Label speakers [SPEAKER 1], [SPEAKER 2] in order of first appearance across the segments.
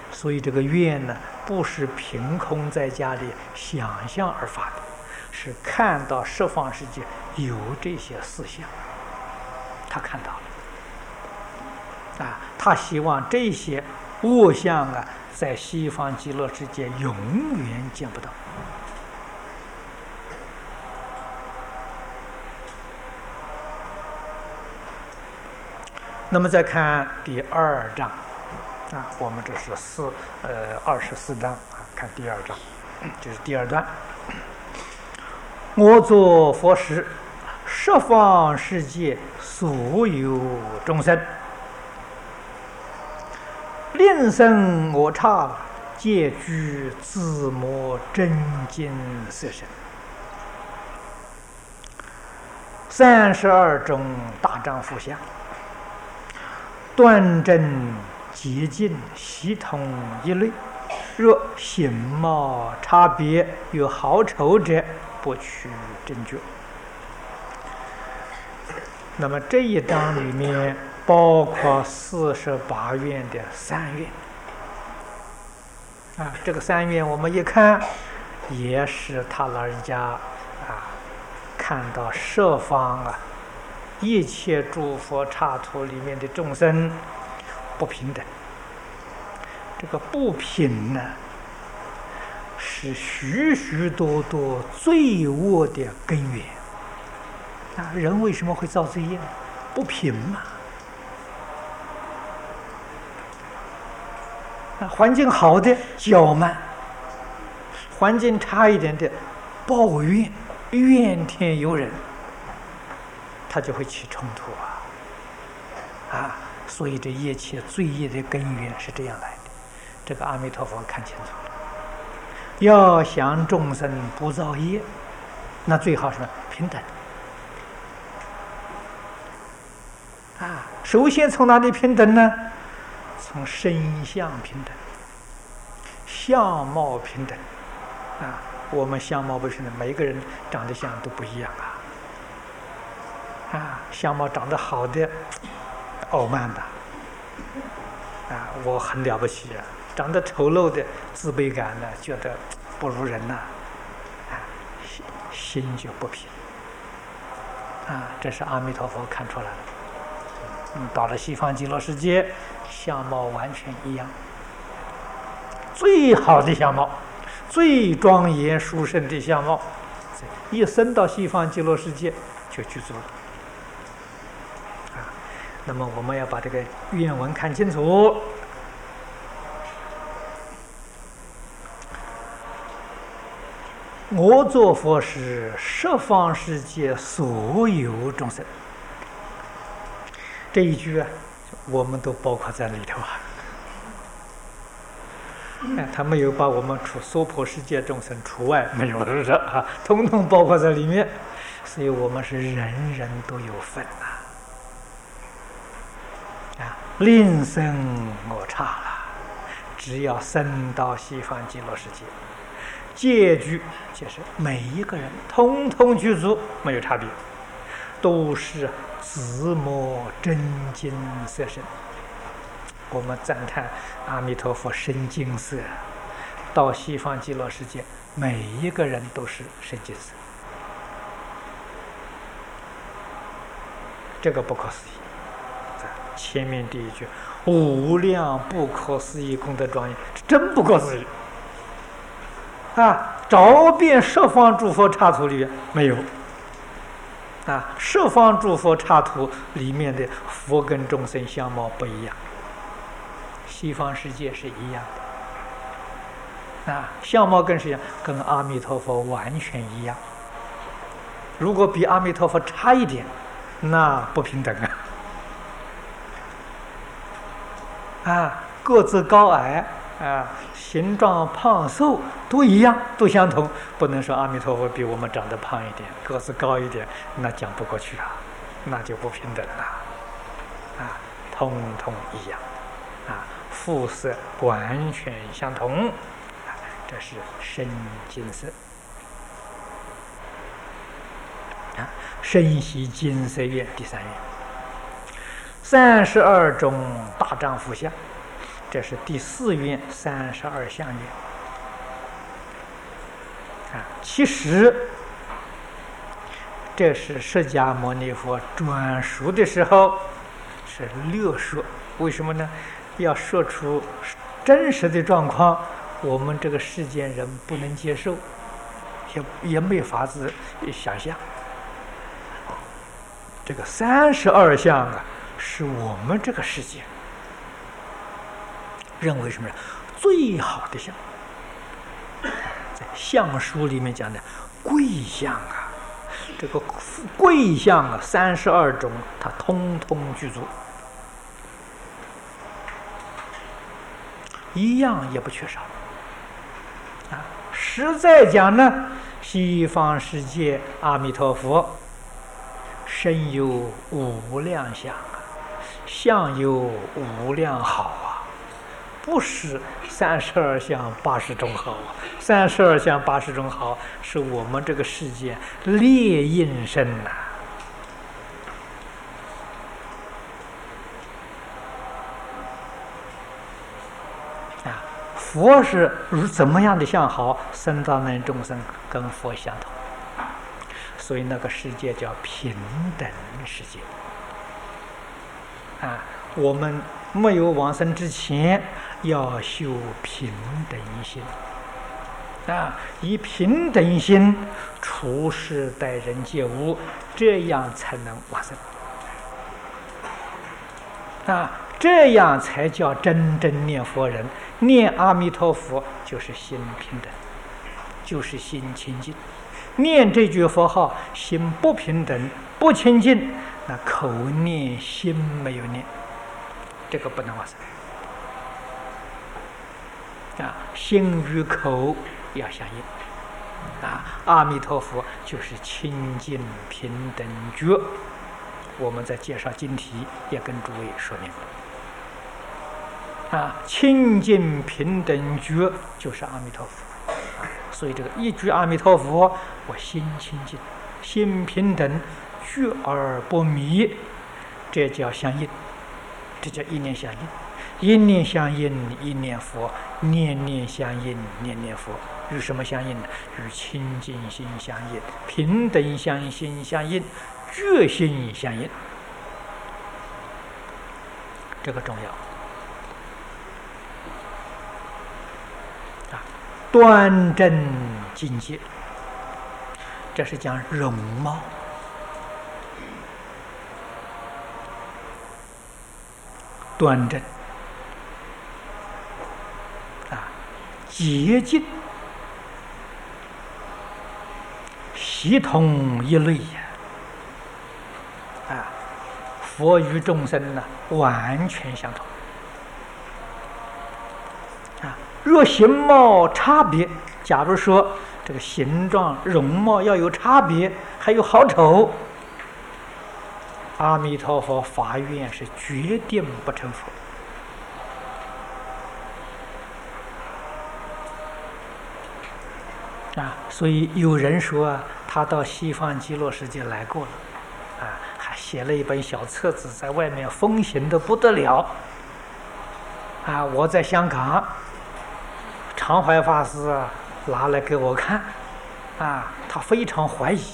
[SPEAKER 1] 所以这个愿呢，不是凭空在家里想象而发的，是看到十方世界有这些思想，他看到了啊，他希望这些恶相啊，在西方极乐世界永远见不到。那么再看第2章啊，我们这是24章啊，看第2章，这是第2段。我作佛时，十方世界所有众生，令生我刹，皆具自摩真金色身。32种大丈夫相，端正洁净，悉通一类。若形貌差别有好丑者，不取正觉。那么这一章里面包括48愿的3愿啊，这个3愿我们一看，也是他老人家啊看到十方啊一切诸佛刹土里面的众生不平等，这个不平呢，是许许多多罪恶的根源啊！人为什么会造罪业呢？不平嘛！环境好的骄慢，环境差一点的抱怨，怨天尤人，他就会起冲突啊！所以这一切罪业的根源是这样来的。这个阿弥陀佛看清楚了，要想众生不造业，那最好是平等啊！首先从哪里平等呢？从身相平等，相貌平等啊！我们相貌不平等，每一个人长得像都不一样啊！相貌长得好的傲慢的啊，我很了不起啊！长得丑陋的自卑感呢，觉得不如人呐，心就不平啊！这是阿弥陀佛看出来了。到了西方极乐世界，相貌完全一样，最好的相貌，最庄严殊胜的相貌，一生到西方极乐世界就具足了啊！那么我们要把这个愿文看清楚。我作佛时，十方世界所有众生，这一句啊，我们都包括在里头啊。他没有把我们娑婆世界众生除外，没有，是不是啊？统统包括在里面，所以我们是人人都有份令生我刹了，只要生到西方极乐世界，皆具，就是每一个人通通具足，没有差别，都是自摩真金色身。我们赞叹阿弥陀佛身金色，到西方极乐世界，每一个人都是身金色，这个不可思议。前面第一句无量不可思议功德庄严，真不可思议啊！找遍十方诸佛刹土里面没有啊！十方诸佛刹土里面的佛跟众生相貌不一样，西方世界是一样的啊，相貌更是一样，跟阿弥陀佛完全一样。如果比阿弥陀佛差一点，那不平等啊！个子高矮啊，形状胖瘦都一样，都相同，不能说阿弥陀佛比我们长得胖一点，个子高一点，那讲不过去啊，那就不平等了啊！通通一样啊，肤色完全相同，这是身金色啊，身系金色愿第3愿。32种大丈夫相， 这是第4愿32相愿。其实这是释迦牟尼佛转述的时候是略说，为什么呢？要说出真实的状况，我们这个世间人不能接受，也没法子想象。这个32相啊，是我们这个世界认为什么最好的相。在相书里面讲的贵相啊，这个贵相啊，32种它通通具足，一样也不缺少。实在讲呢，西方世界阿弥陀佛身有无量相，相有无量好啊，不是32相80种好啊。32相80种好是我们这个世界列印身呐。佛是怎么样的相好，僧大能众生跟佛相同，所以那个世界叫平等世界。我们没有往生之前，要修平等心。以平等心处事待人接物，这样才能往生。这样才叫真正念佛人。念阿弥陀佛就是心平等，就是心清净。念这句佛号，心不平等不清净，那口念心没有念，这个不能往生。心与口要相应。阿弥陀佛就是清净平等觉。我们在介绍经题也跟诸位说明了。清净平等觉就是阿弥陀佛。所以这个一句阿弥陀佛，我心清净，心平等，觉而不迷，这叫相应，这叫一念相应。一念相应，一念佛；念念相应，念念佛。与什么相应呢？与清净心相应，平等心相应，觉心相应。这个重要。端正境界，这是讲容貌。端正洁净，系统一类佛与众生呢完全相同。若形貌差别，假如说这个形状容貌要有差别，还有好丑，阿弥陀佛法愿是决定不成佛。所以有人说他到西方极乐世界来过了，还写了一本小册子，在外面风行的不得了。我在香港，常怀法师拿来给我看，他非常怀疑，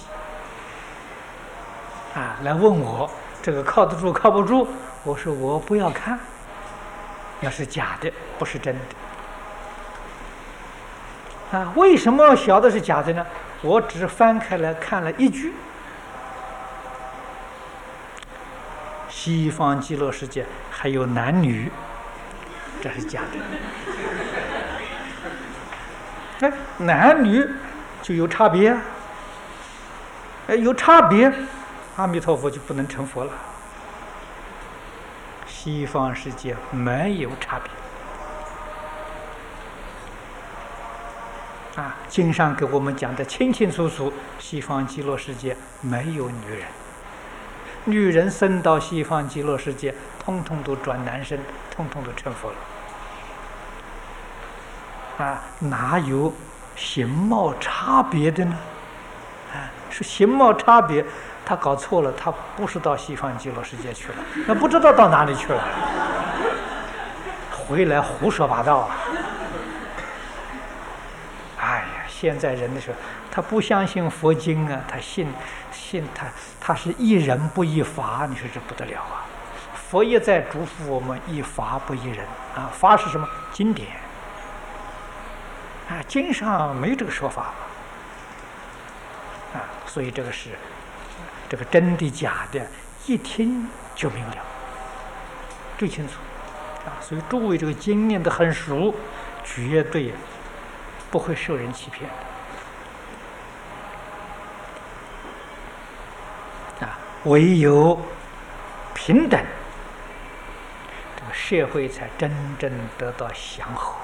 [SPEAKER 1] 来问我这个靠得住靠不住？我说我不要看，那是假的，不是真的。为什么晓得是假的呢？我只翻开来看了一句：西方极乐世界还有男女，这是假的。男女就有差别，有差别，阿弥陀佛就不能成佛了。西方世界没有差别。经上给我们讲的清清楚楚，西方极乐世界没有女人，女人生到西方极乐世界，通通都转男身，通通都成佛了。哪有形貌差别的呢？是形貌差别，他搞错了，他不是到西方极乐世界去了，那不知道到哪里去了。 回来胡说八道啊！哎呀，现在人的时候，他不相信佛经啊，他信他是一人不一法，你说这不得了啊！佛也在嘱咐我们一法不一人啊，法是什么？经典啊，经上没有这个说法啊，所以这个是这个真的假的，一听就明了，最清楚啊。所以诸位这个经念得很熟，绝对不会受人欺骗的啊。唯有平等，这个社会才真正得到祥和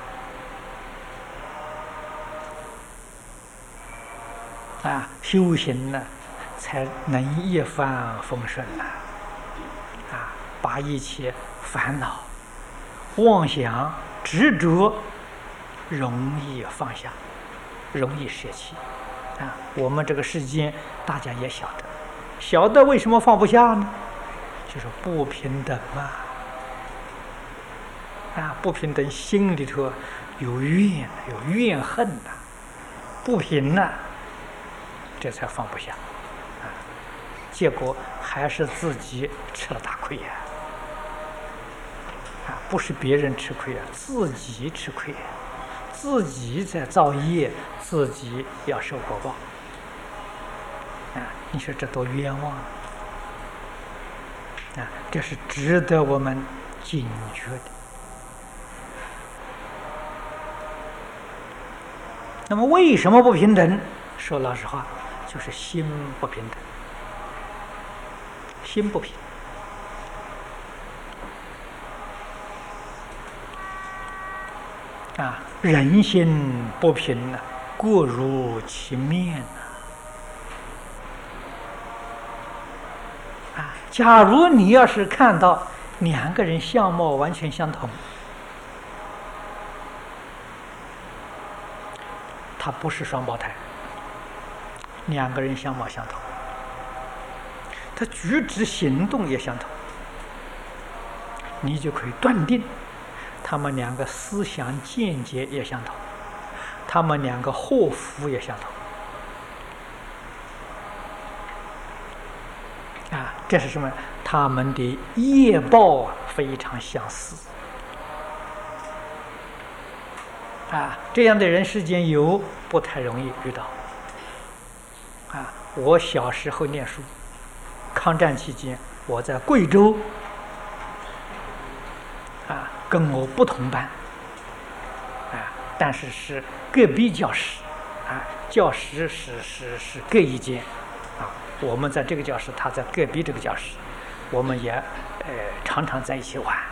[SPEAKER 1] 啊，修行呢才能一帆风顺啊，把一切烦恼、妄想、执着容易放下，容易舍弃啊。我们这个世间大家也晓得为什么放不下呢？就是不平等嘛啊，不平等，心里头有怨恨呐，不平呐，这才放不下啊。结果还是自己吃了大亏呀！啊，不是别人吃亏啊，自己吃亏，自己在造业，自己要受果报啊！你说这多冤枉啊！这是值得我们警觉的。那么为什么不平等？说老实话，就是心不平等，心不平。啊，人心不平过如其面啊！假如你要是看到两个人相貌完全相同，他不是双胞胎，两个人相貌相同，他举止行动也相同，你就可以断定他们两个思想见解也相同，他们两个祸福也相同啊！这是什么？他们的业报非常相似啊！这样的人世间有，不太容易遇到啊！我小时候念书，抗战期间，我在贵州啊，跟我不同班啊，但是是隔壁教室啊，教室是各一间啊，我们在这个教室，他在隔壁这个教室，我们也常常在一起玩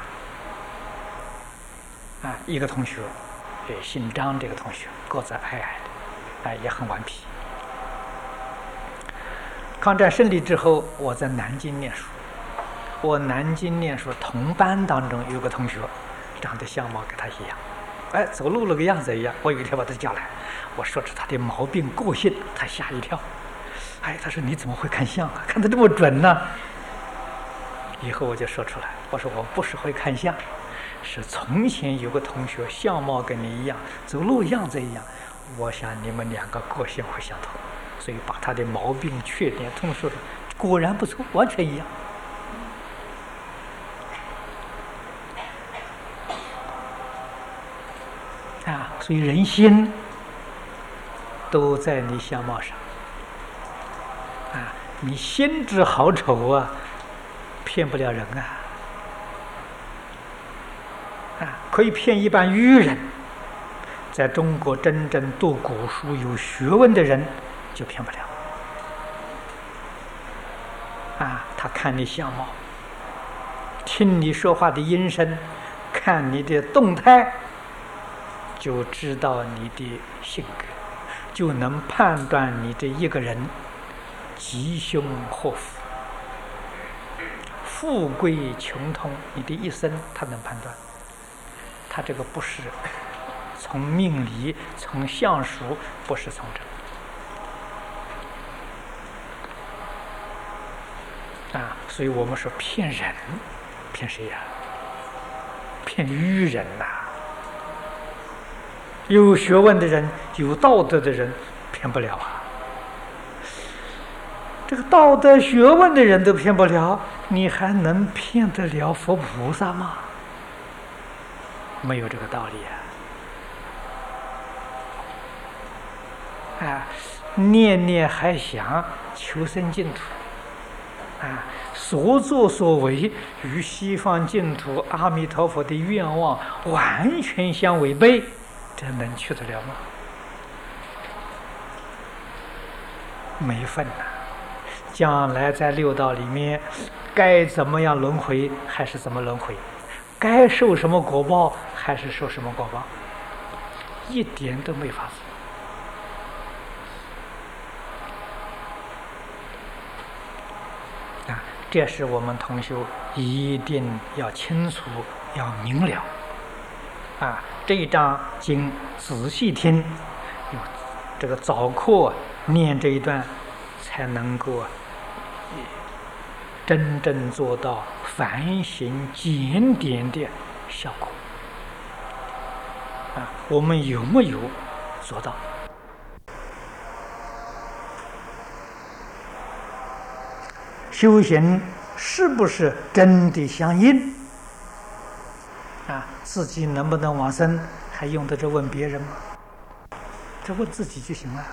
[SPEAKER 1] 啊。一个同学，姓张，这个同学个子矮矮的，也很顽皮。抗战胜利之后，我在南京念书。我南京念书同班当中有个同学，长得相貌跟他一样，走路那个样子一样。我有一天把他叫来，我说出他的毛病个性，他吓一跳。他说你怎么会看相啊？看得这么准呢？以后我就说出来，我说我不是会看相，是从前有个同学相貌跟你一样，走路样子一样，我想你们两个个性会相同，所以把他的毛病缺点通说了，果然不错，完全一样。所以人心都在你相貌上啊！你心智好丑啊，骗不了人可以骗一般愚人。在中国真正读古书有学问的人就骗不了他看你相貌，听你说话的音声，看你的动态，就知道你的性格，就能判断你这一个人吉凶祸福、富贵穷通，你的一生他能判断。他这个不是从命理、从相术，不是从这所以我们说骗人，骗谁呀？ 骗愚人呐！有学问的人、有道德的人骗不了啊。这个道德学问的人都骗不了，你还能骗得了佛菩萨吗？没有这个道理啊！念念还想求生净土啊，所作所为与西方净土阿弥陀佛的愿望完全相违背，这能去得了吗？没份呐！将来在六道里面，该怎么样轮回还是怎么轮回，该受什么果报还是受什么果报，一点都没法子。这是我们同修一定要清楚、要明了。这一章经仔细听，有这个早课念这一段，才能够真正做到反省检点的效果。我们有没有做到？修行是不是真的相应？自己能不能往生，还用得着问别人吗？这问自己就行了。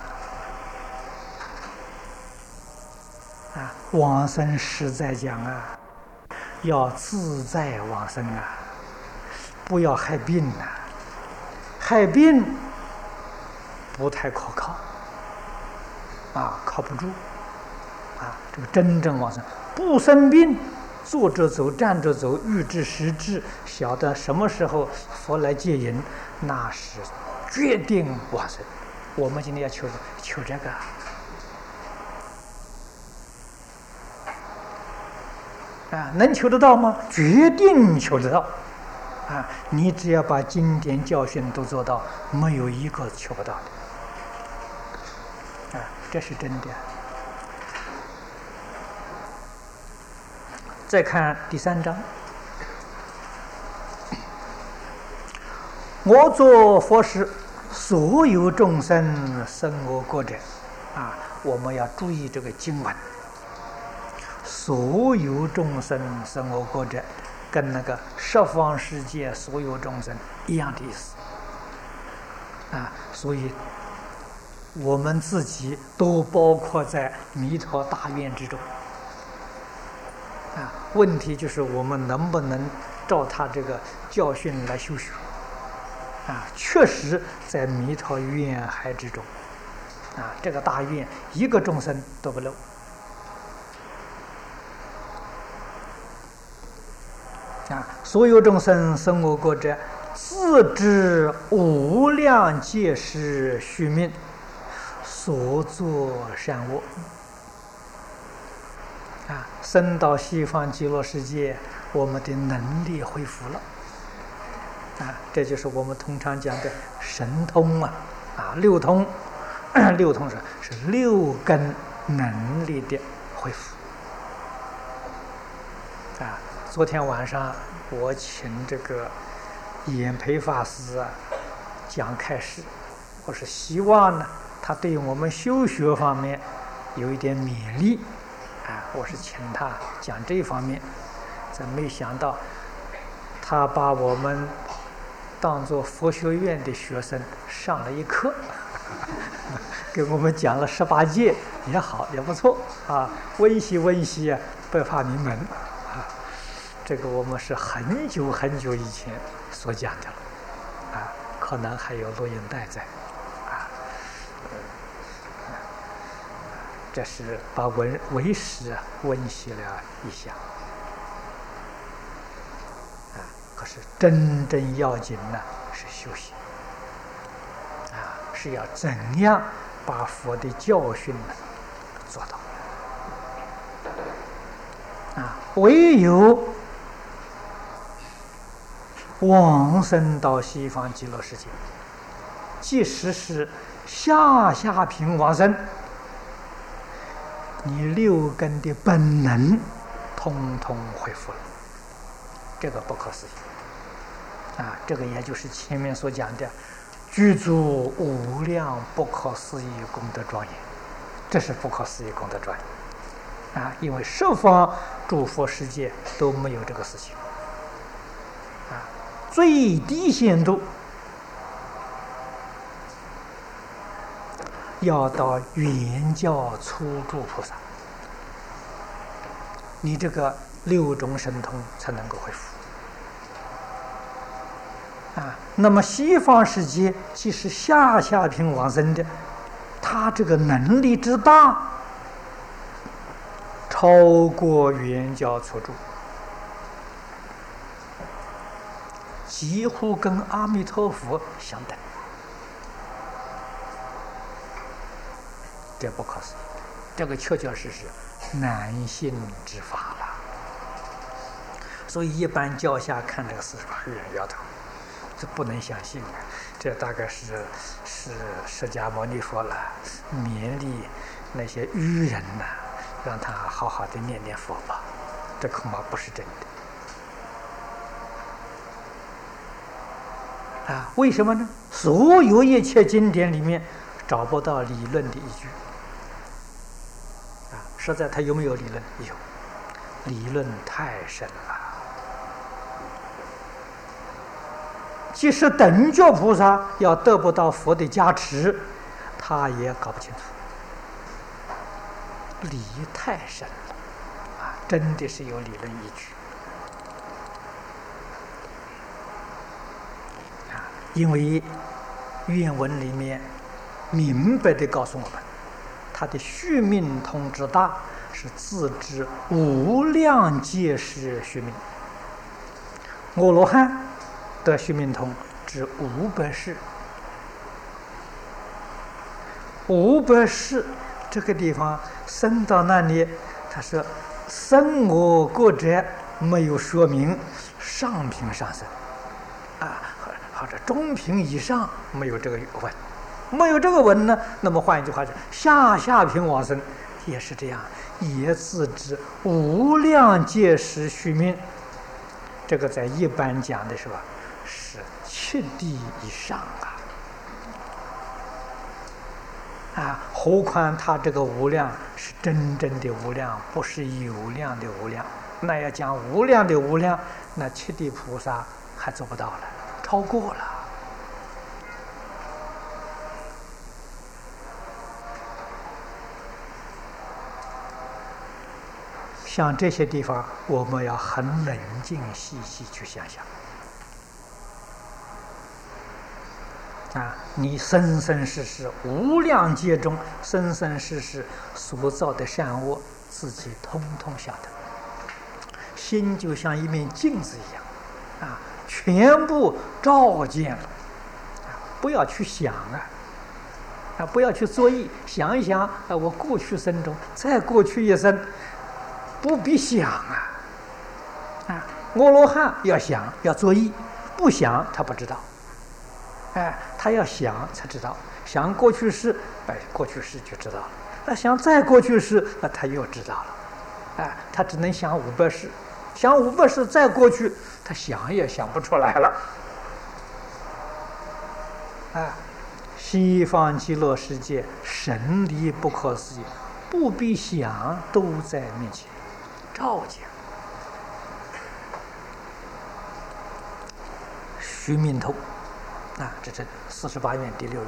[SPEAKER 1] 往生实在讲要自在往生不要害病害病不太可靠靠不住这个真正往生不生病，坐着走站着走，预知时至，晓得什么时候佛来接引，那是决定往生。我们今天要求这个能求得到吗？决定求得到你只要把经典教训都做到，没有一个求不到的这是真的。再看第3章，我作佛时，所有众生生我国者我们要注意这个经文，所有众生生我国者，跟那个十方世界所有众生一样的意思所以我们自己都包括在弥陀大愿之中问题就是我们能不能照他这个教训来修学确实在弥陀愿海之中这个大愿一个众生都不漏所有众生生我国者，自知无量劫时续命，所作善恶升到西方极乐世界，我们的能力恢复了这就是我们通常讲的神通六通六通是六根能力的恢复昨天晚上我请这个演培法师讲开示，我是希望呢他对我们修学方面有一点勉励我是请他讲这一方面，真没想到他把我们当作佛学院的学生上了一课给我们讲了18戒，也好也不错温习温习不怕名门这个我们是很久很久以前所讲的了可能还有录音带在这是把为师温习了一下可是真正要紧呢是修行是要怎样把佛的教训呢做到唯有往生到西方极乐世界，即使是下品往生，你六根的本能通通恢复了，这个不可思议这个也就是前面所讲的，具足无量不可思议功德庄严，这是不可思议功德庄严因为十方诸佛世界都没有这个事情最低限度要到圆教初住菩萨，你这个六种神通才能够恢复那么西方世界即使下品往生的，他这个能力之大，超过圆教初住，几乎跟阿弥陀佛相等，这不可思议，这个确确实实难信之法了。所以一般教下看这个事法，人摇头，这不能相信这大概是释迦牟尼佛了勉励那些愚人让他好好的念念佛吧，这恐怕不是真的为什么呢？所有一切经典里面找不到理论的依据实在他有没有理论？有，理论太深了。即使等觉菩萨要得不到佛的加持，他也搞不清楚，理太深了真的是有理论依据因为愿文里面明白地告诉我们，他的续命通之大是自知无量劫时续命。阿罗汉得续命通至500世，500世这个地方升到那里，他说生我国者没有说明上品上升或者中品以上没有这个文，没有这个文呢，那么换一句话是下品往生也是这样，也自知无量劫时续命。这个在一般讲的是吧，是7地以上何况他这个无量是真正的无量，不是有量的无量。那要讲无量的无量，那7地菩萨还做不到了，超过了。像这些地方，我们要很冷静细细去想想你生生世世无量劫中生生世世所造的善恶，自己通通晓得。心就像一面镜子一样全部照见了不要去想不要去作意，想一想我过去生中再过去一生，不必想阿罗汉要想要作意，不想他不知道他要想才知道，想过去式过去式就知道了，那想再过去式他又知道了他只能想500世，想500世再过去他想也想不出来了西方极乐世界神力不可思议，不必想都在面前照见。须命通这是48愿第6愿，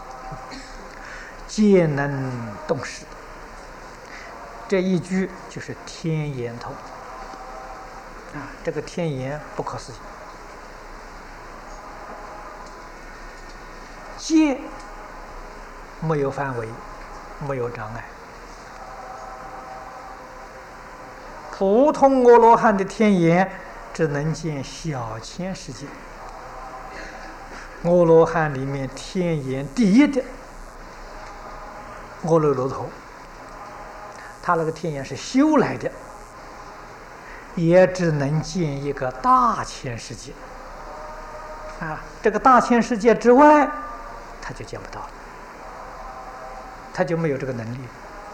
[SPEAKER 1] 皆能动识。这一句就是天眼通这个天眼不可思议，皆没有范围，没有障碍。普通阿罗汉的天眼只能见小千世界，阿罗汉里面天眼第一的阿耨罗陀，他那个天眼是修来的，也只能见一个大千世界这个大千世界之外他就见不到了，他就没有这个能力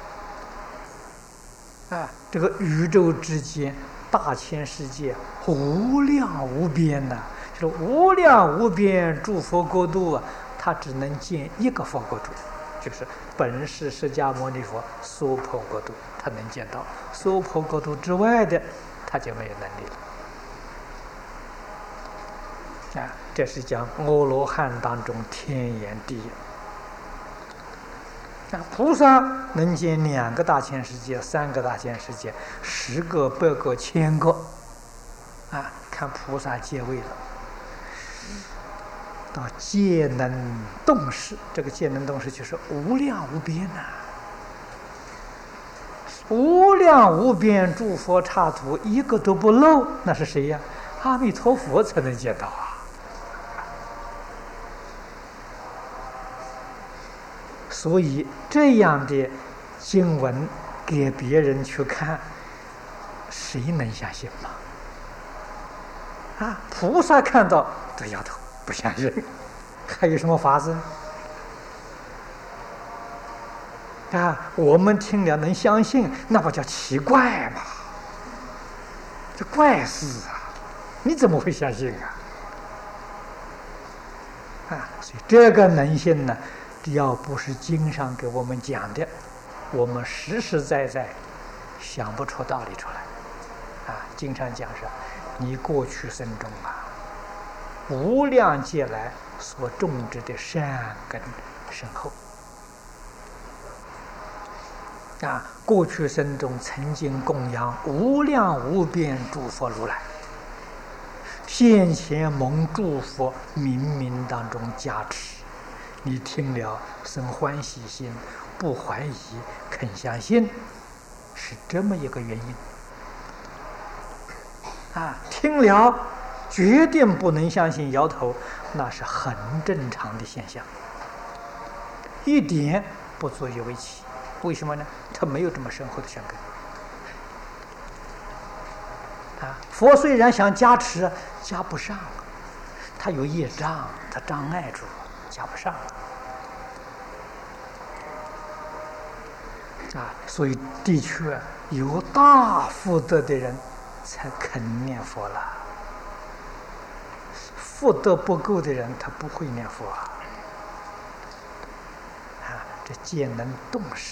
[SPEAKER 1] 这个宇宙之间大千世界无量无边这无量无边诸佛国度啊，他只能建一个佛国土，就是本师释迦牟尼佛娑婆国度，他能见到。娑婆国度之外的，他就没有能力了。啊，这是讲阿罗汉当中天眼地眼。菩萨能见2个大千世界、3个大千世界、10个、100个、1000个，啊，看菩萨阶位了。到戒能动识，这个戒能动识就是无量无边呐、无量无边诸佛刹土，一个都不漏，那是谁呀？阿弥陀佛才能见到啊！所以这样的经文给别人去看，谁能相信吗？啊，菩萨看到都摇头不相信，还有什么法子？啊，我们听了能相信，那不叫奇怪吗？这怪事啊！你怎么会相信啊？啊，所以这个能信呢，要不是经上给我们讲的，我们实实在在想不出道理出来。啊，经常讲是，你过去生中啊，无量劫来所种植的善根深厚。啊，过去生中曾经供养无量无边诸佛如来，现前蒙诸佛冥冥当中加持，你听了生欢喜心，不怀疑，肯相信，是这么一个原因。啊，听了决定不能相信，摇头，那是很正常的现象，一点不足以为奇。为什么呢？他没有这么深厚的善根。啊，佛虽然想加持，加不上，他有业障，他障碍住，加不上。啊，所以的确有大福德的人才肯念佛了，福德不够的人他不会念佛啊。这戒能动识，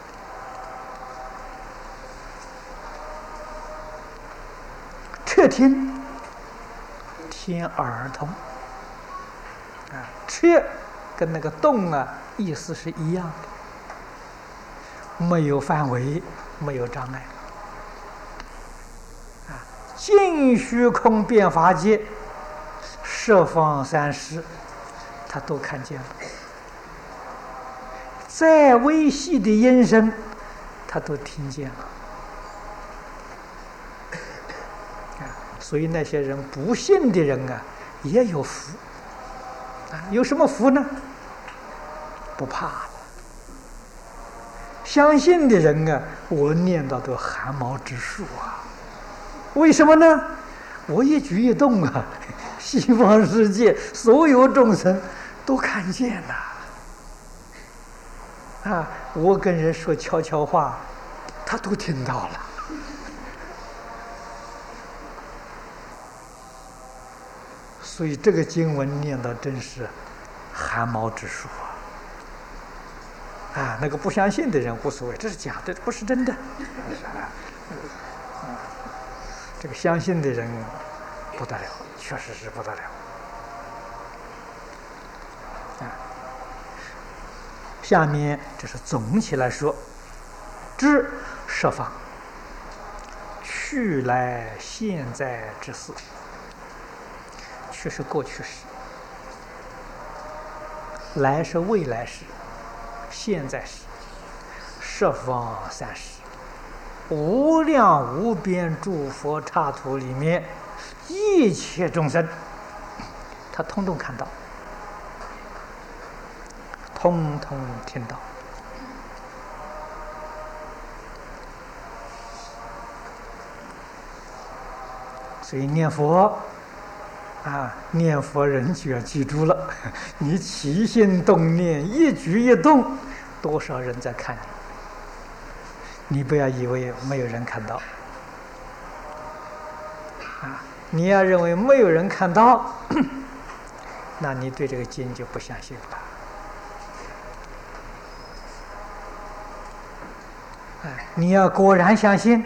[SPEAKER 1] 彻听天耳通啊，彻跟那个动啊意思是一样的，没有范围，没有障碍啊。尽虚空遍法界，十方三世，他都看见了。再微细的音声，他都听见了。所以那些人不信的人啊，也有福。有什么福呢？不怕。相信的人啊，我念到都汗毛直竖啊。为什么呢？我一举一动啊，西方世界所有众生都看见了。啊，我跟人说悄悄话，他都听到了。所以这个经文念到真是汗毛直竖啊！啊，那个不相信的人无所谓，这是假的，不是真的。这个相信的人不得了，确实是不得了。下面这是总起来说，知十方去来现在之事，去是过去时，来是未来时，现在时，十方三世，无量无边诸佛刹土里面，一切众生，他通通看到。通通听到，所以念佛啊，念佛人就要记住了，你起心动念，一举一动，多少人在看你，你不要以为没有人看到啊， 你要认为没有人看到，那你对这个经就不相信了。你要果然相信，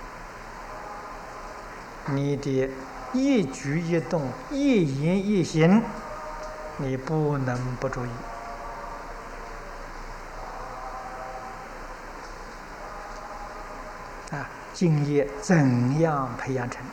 [SPEAKER 1] 你的一举一动、一言一行，你不能不注意。敬业怎样培养成？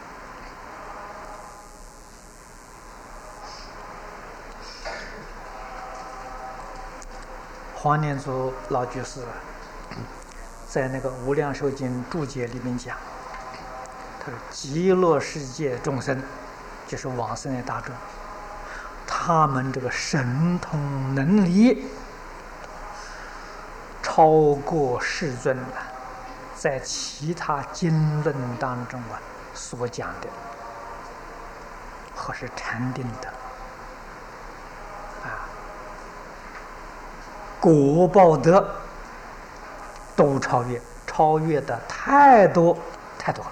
[SPEAKER 1] 黄念祖老居士在那个《无量寿经》注解里面讲，他说：“极乐世界众生，就是往生的大众，他们这个神通能力超过世尊了。在其他经论当中所讲的，或是禅定的果报德都超越的太多太多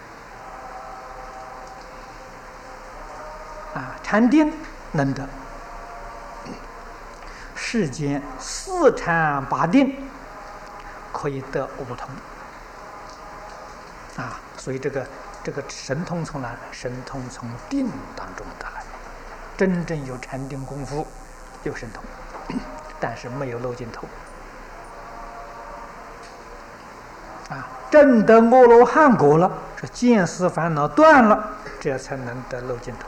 [SPEAKER 1] 了。禅定能得，世间四禅八定可以得五通。所以这个神通从哪来？神通从定当中得来。真正有禅定功夫，有神通，但是没有漏尽头。证得阿罗汉果了，是见思烦恼断了，这才能得漏尽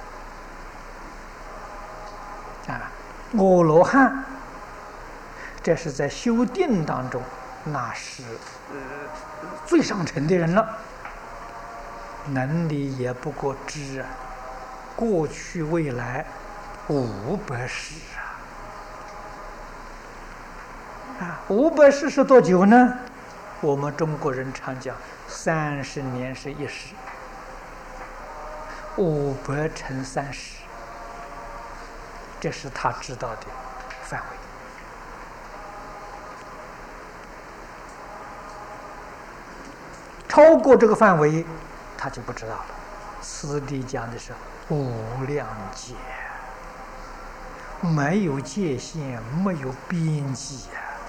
[SPEAKER 1] 头。阿罗汉，这是在修定当中，那是最上乘的人了。能力也不过知过去未来500世500世是多久呢？我们中国人常讲30年是一世，500乘30，这是他知道的范围。超过这个范围他就不知道了。此地讲的是无量界，没有界限，没有边际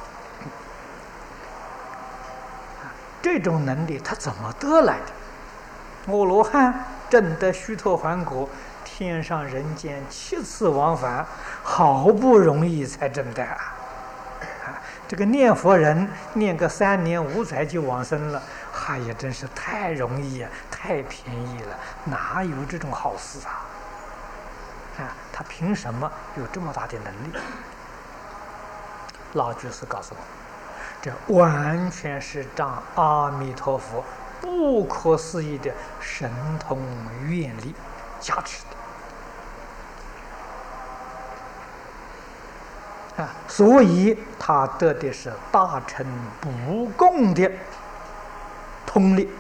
[SPEAKER 1] 这种能力他怎么得来的？阿罗汉证得须陀洹果，天上人间7次往返，好不容易才证得这个念佛人念个3年5载就往生了，也真是太容易太便宜了，哪有这种好事他凭什么有这么大的能力？老居士告诉我，这完全是仗阿弥陀佛不可思议的神通愿力加持的所以他得的是大乘不共的通力，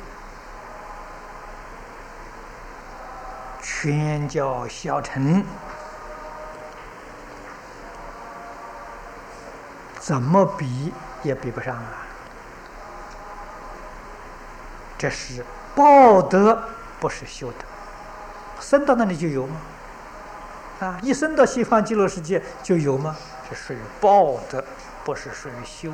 [SPEAKER 1] 全教小乘怎么比也比不上这是报德，不是修德。升到那里就有吗？一升到西方极乐世界就有吗？这属于报德，不是属于修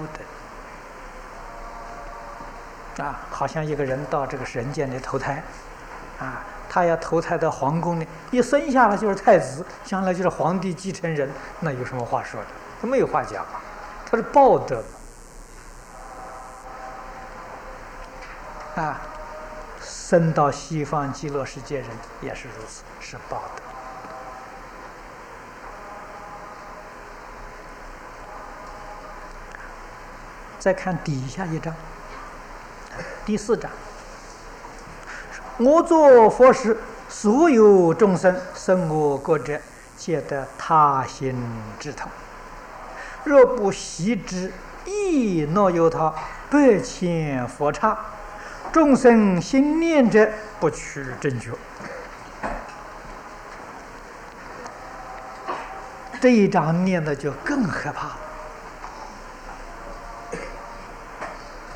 [SPEAKER 1] 德。好像一个人到这个人间里投胎，他要投胎到皇宫里，一生下来就是太子，将来就是皇帝继承人，那有什么话说的？他没有话讲他是报德升到西方极乐世界人也是如此，是报德。再看底下一章，第4章，我作佛时，所有众生生我国者，皆得他心之通。若不习之，亦若有他百千佛刹，众生心念者，不取正觉。这一章念的就更可怕了。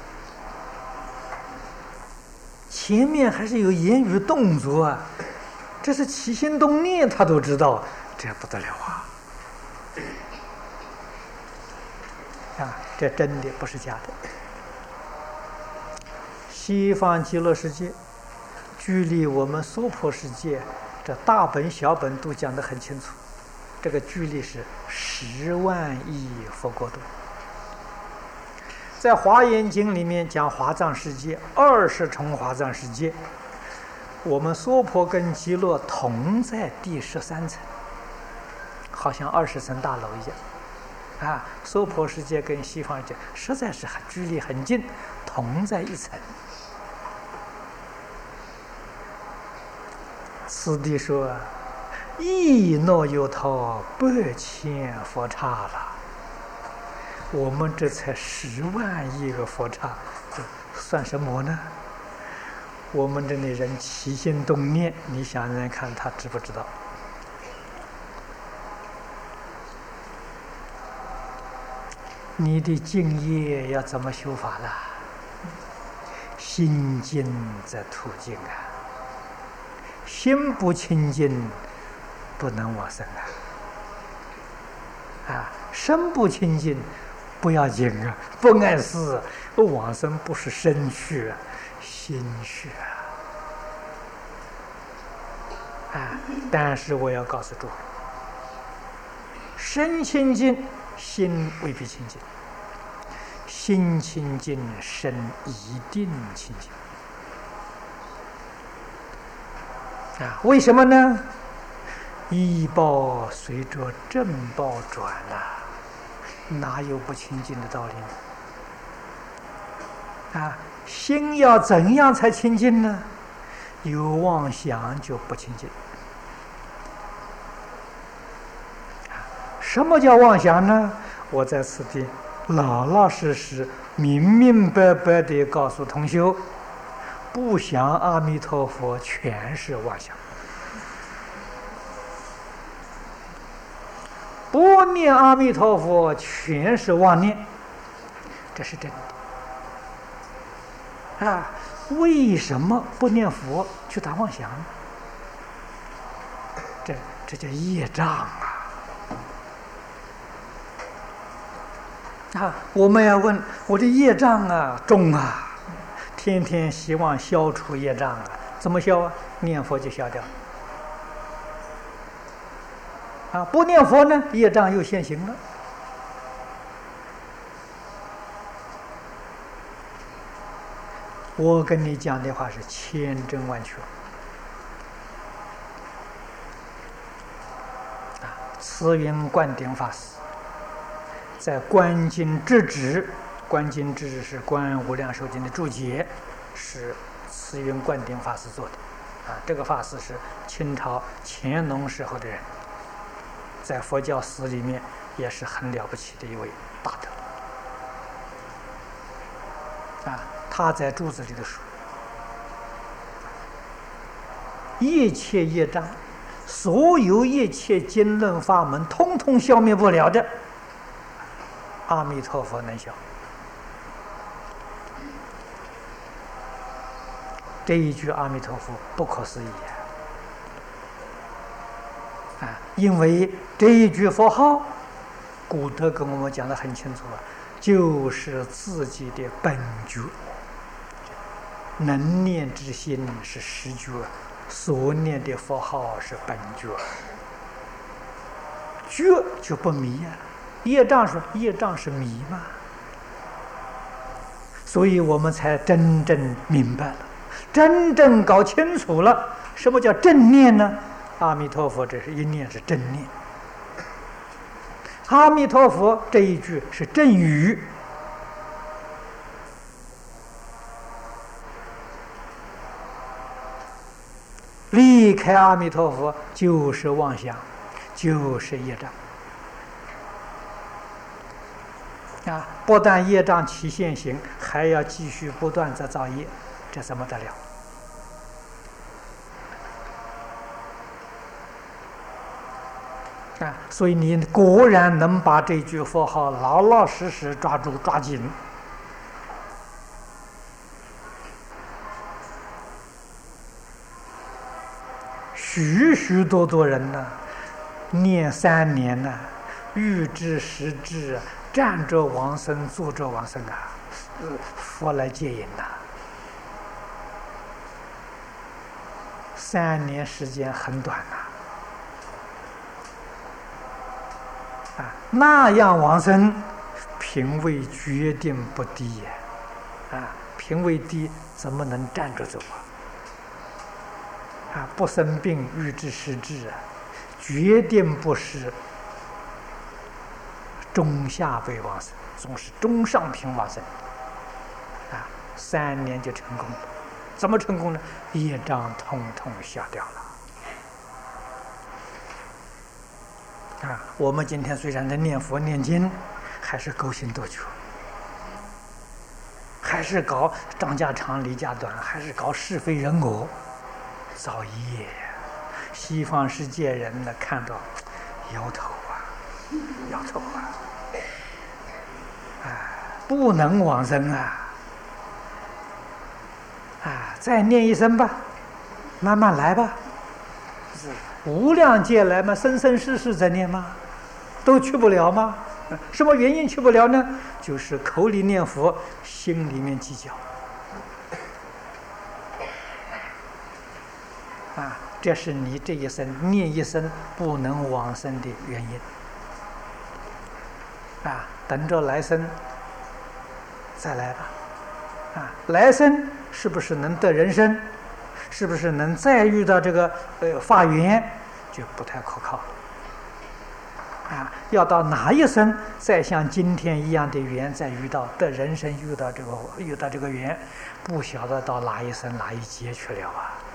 [SPEAKER 1] 前面还是有言语动作这是起心动念他都知道，这不得了啊！这真的不是假的。西方极乐世界距离我们娑婆世界这大本小本都讲得很清楚，这个距离是10万亿佛国度。在《华严经》里面讲华藏世界20重华藏世界，我们娑婆跟极乐同在第13层，好像20层大楼一样。娑婆世界跟西方世界实在是距离很近，同在一层。此地说，亦若有他8千佛刹了。我们这才10万亿个佛刹，这算什么呢？我们这里人起心动念，你想想看，他知不知道？你的敬业要怎么修法呢？心净则土净啊！心不清净，不能往生啊！身不清净不要紧啊，不碍事。往生不是身去啊，心去啊！但是我要告诉诸位，身清净，心未必清净；心清净，身一定清净。为什么呢？依报随着正报转哪有不清净的道理呢？心要怎样才清净呢？有妄想就不清净。什么叫妄想呢？我在此地老老实实、明明白白地告诉同修，不想阿弥陀佛全是妄想，不念阿弥陀佛全是妄念，这是真的。为什么不念佛去打妄想呢？这叫业障我们要问，我的业障重天天希望消除业障怎么消念佛就消掉不念佛呢，业障又现行了。我跟你讲的话是千真万确慈云灌顶法师在《观经智旨》，《观经智旨》是《观无量寿经》的注解，是慈云灌顶法师做的这个法师是清朝乾隆时候的人，在佛教史里面也是很了不起的一位大德他在注子里的说，一切业障，所有一切经论法门，通通消灭不了的，阿弥陀佛能消。这一句阿弥陀佛不可思议因为这一句佛号，古德跟我们讲得很清楚就是自己的本觉，能念之心是实觉，所念的佛号是本觉，觉就不迷业障说业障是迷嘛，所以我们才真正明白了，真正搞清楚了什么叫正念呢？阿弥陀佛这是一念是正念，阿弥陀佛这一句是正语，离开阿弥陀佛就是妄想，就是业障不但业障起现行，还要继续不断在造业，这怎么得了所以你果然能把这句佛号老老实实抓住抓紧， 许许多多人呢，念3年呢，欲知时至，站着往生，坐着往生啊，佛来接引呐。3年时间很短呐，那样往生，品位决定不低呀，品位低怎么能站着走不生病，欲知时至决定不是中下辈往生，总是中上品往生3年就成功了。怎么成功呢？业障统统消掉了我们今天虽然在念佛念经，还是勾心斗角，还是搞张家长李家短，还是搞是非人我，造业。西方世界人呢，看到摇头摇头不能往生再念一生吧，慢慢来吧。无量劫来嘛，生生世世在念吗？都去不了吗？什么原因去不了呢？就是口里念佛，心里面计较这是你这一生念一生不能往生的原因等着来生再来吧来生是不是能得人生？是不是能再遇到这个法缘？就不太可靠要到哪一生再像今天一样的缘再遇到得人生，遇到这个缘，不晓得到哪一生哪一劫去了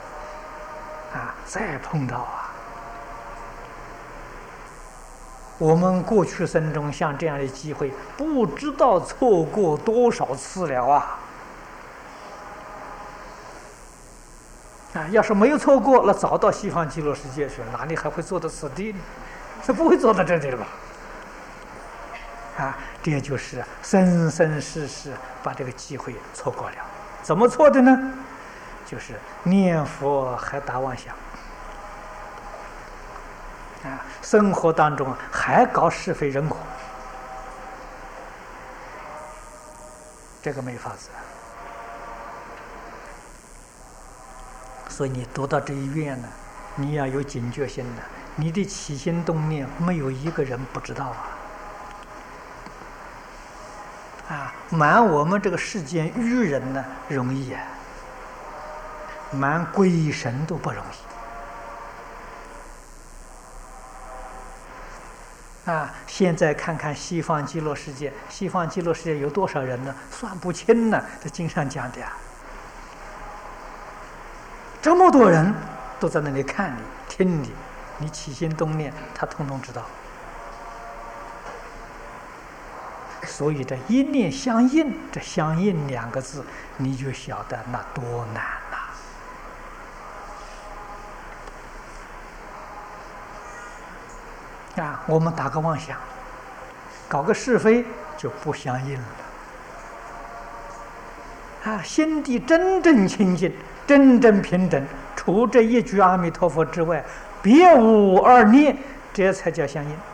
[SPEAKER 1] 再碰到我们过去生中像这样的机会，不知道错过多少次了要是没有错过，那早到西方极乐世界去了，哪里还会坐到此地呢？是不会坐到这里了吧？这就是生生世世把这个机会错过了。怎么错的呢？就是念佛还打妄想生活当中还搞是非人我，这个没法子所以你读到这一愿呢，你要有警觉心的，你的起心动念没有一个人不知道瞒我们这个世间愚人呢容易瞒鬼神都不容易现在看看西方极乐世界，西方极乐世界有多少人呢？算不清呢，这经上讲的这么多人都在那里看你听你，你起心动念他统统知道。所以这一念相应，这相应2个字你就晓得那多难我们打个妄想，搞个是非就不相应了心地真正清净，真正平等，除这一句阿弥陀佛之外，别无二念，这才叫相应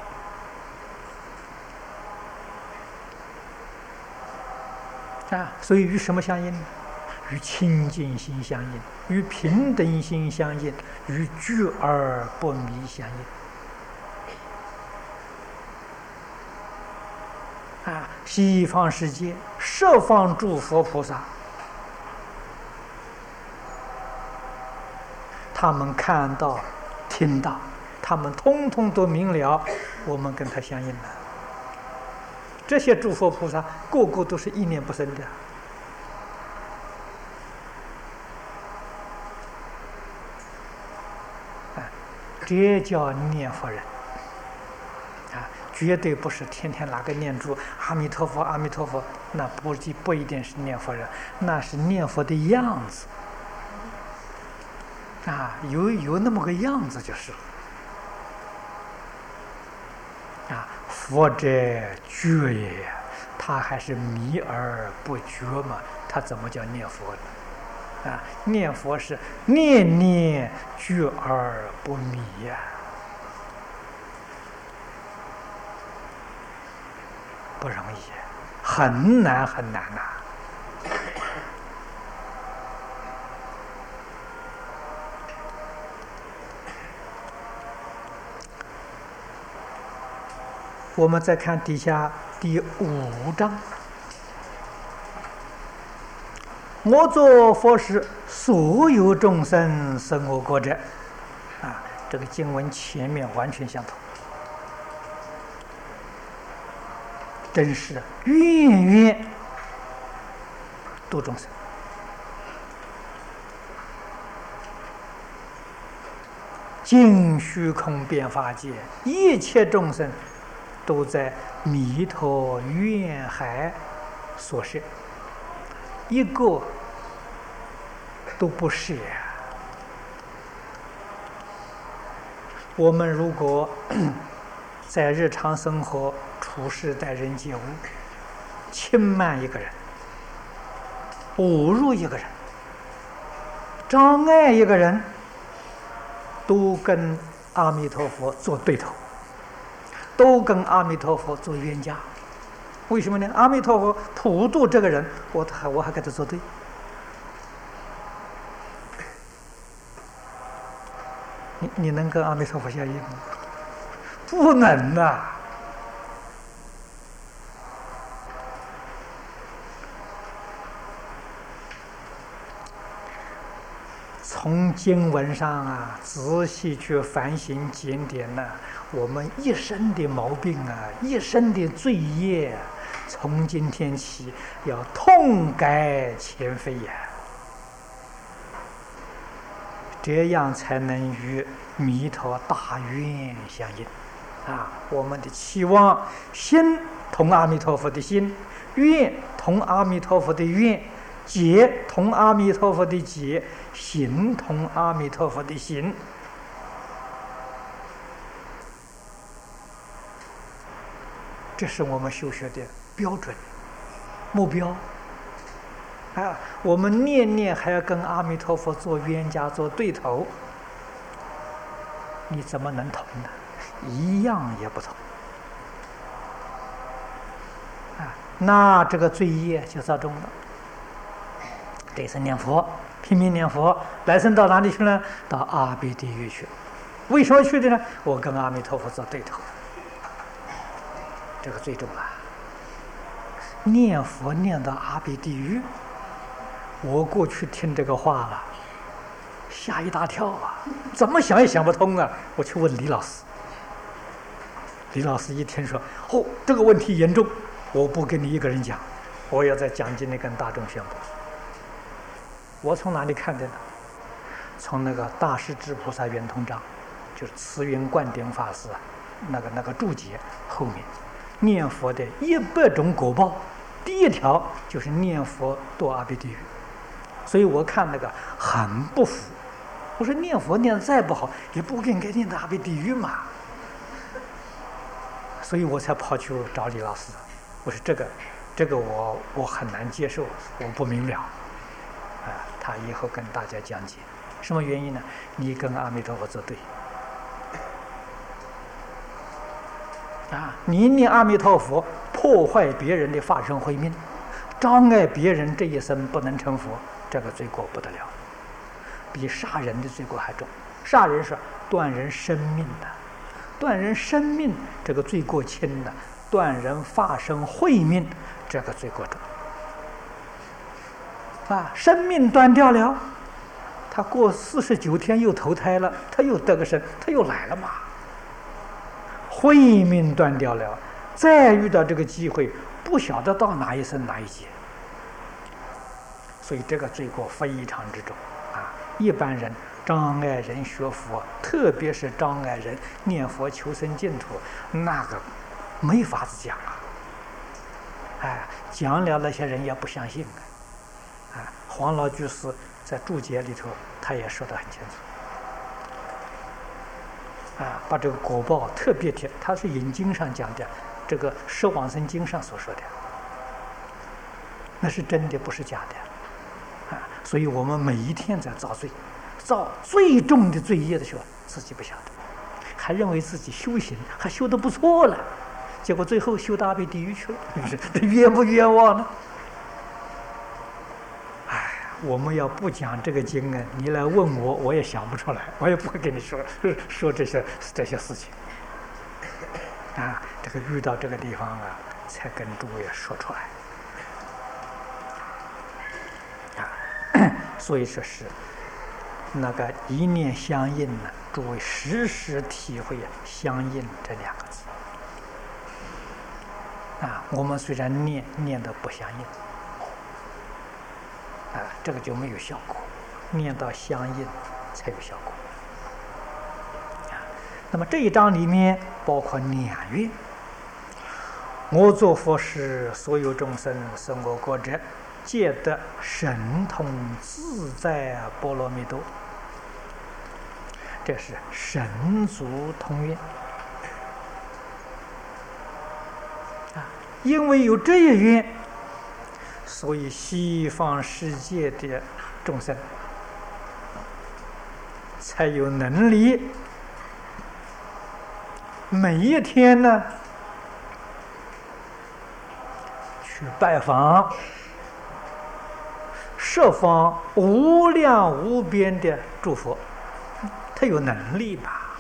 [SPEAKER 1] 所以与什么相应呢？与清净心相应，与平等心相应，与聚而不迷相应西方世界十方诸佛菩萨，他们看到听到，他们通通都明了，我们跟他相应了。这些诸佛菩萨个个都是一念不生的这叫念佛人绝对不是天天拿个念珠阿弥陀佛阿弥陀佛，那不一定是念佛人，那是念佛的样子有那么个样子就是佛者觉也，他还是迷而不觉嘛，他怎么叫念佛呢？ 啊，念佛是念念觉而不迷呀，不容易，很难很难呐。我们再看底下第5章，我作佛时，所有众生生我国者，啊，这个经文前面完全相同，真是愿愿度众生。尽虚空遍法界，一切众生都在弥陀愿海所摄，一个都不是。我们如果在日常生活处事待人接物，轻慢一个人，侮辱一个人，障碍一个人，都跟阿弥陀佛做对头，都跟阿弥陀佛做冤家。为什么呢？阿弥陀佛普度这个人，我还跟他作对。你能跟阿弥陀佛相应吗？不能呐！从经文上啊，仔细去反省检点呐，我们一生的毛病啊，一生的罪业，从今天起要痛改前非呀，这样才能与弥陀大愿相应啊！我们的期望心同阿弥陀佛的心，愿同阿弥陀佛的愿，解同阿弥陀佛的解，行同阿弥陀佛的行。这是我们修学的标准目标啊！我们念念还要跟阿弥陀佛做冤家做对头，你怎么能同呢？一样也不同啊！那这个罪业就造重了。这次念佛，拼命念佛，来生到哪里去呢？到阿鼻地狱去。为什么去的呢？我跟阿弥陀佛做对头，这个最重了。念佛念到阿鼻地狱，我过去听这个话了，吓一大跳啊！怎么想也想不通啊！我去问李老师，李老师一听说，哦，这个问题严重，我不跟你一个人讲，我要在讲经里跟大众宣布。我从哪里看的呢？从那个大势至菩萨圆通章，就是慈云灌顶法师那个注解后面，念佛的100种果报，第一条就是念佛堕阿鼻地狱。所以我看那个很不服，我说念佛念得再不好，也不应该念到阿鼻地狱嘛。所以我才跑去找李老师，我说这个我很难接受，我不明了。他以后跟大家讲解，什么原因呢？你跟阿弥陀佛作对啊！你念阿弥陀佛，破坏别人的法身慧命，障碍别人这一生不能成佛，这个罪过不得了，比杀人的罪过还重。杀人是断人生命的，断人生命这个罪过轻的，断人法身慧命这个罪过重。生命断掉了，他过49天又投胎了，他又得个生，他又来了嘛。慧命断掉了，再遇到这个机会，不晓得到哪一生哪一劫，所以这个罪过非常之重啊！一般人障碍人学佛，特别是障碍人念佛求生净土，那个没法子讲啊！讲了那些人也不相信啊！黄老居士在注解里头，他也说得很清楚，把这个果报特别提，他是引经上讲的，这个《摄往生经》上所说的，那是真的，不是假的， 所以我们每一天在造罪，造最重的罪业的时候，自己不晓得，还认为自己修行还修得不错了，结果最后修到阿鼻地狱去了，是不是？这冤不冤枉呢？哎，我们要不讲这个经啊，你来问我，我也想不出来，我也不会跟你说这些事情。啊，这个遇到这个地方啊，才跟诸位说出来。啊，所以说是那个一念相应呢，诸位时时体会相应这两个字。啊，我们虽然念的不相应，啊，这个就没有效果，念到相应才有效果。那么这一章里面包括两愿：我作佛时，所有众生生我国者，皆得神通自在波罗蜜多。这是神足通愿啊！因为有这一愿，所以西方世界的众生才有能力每一天呢去拜访十方无量无边的诸佛，他有能力吧？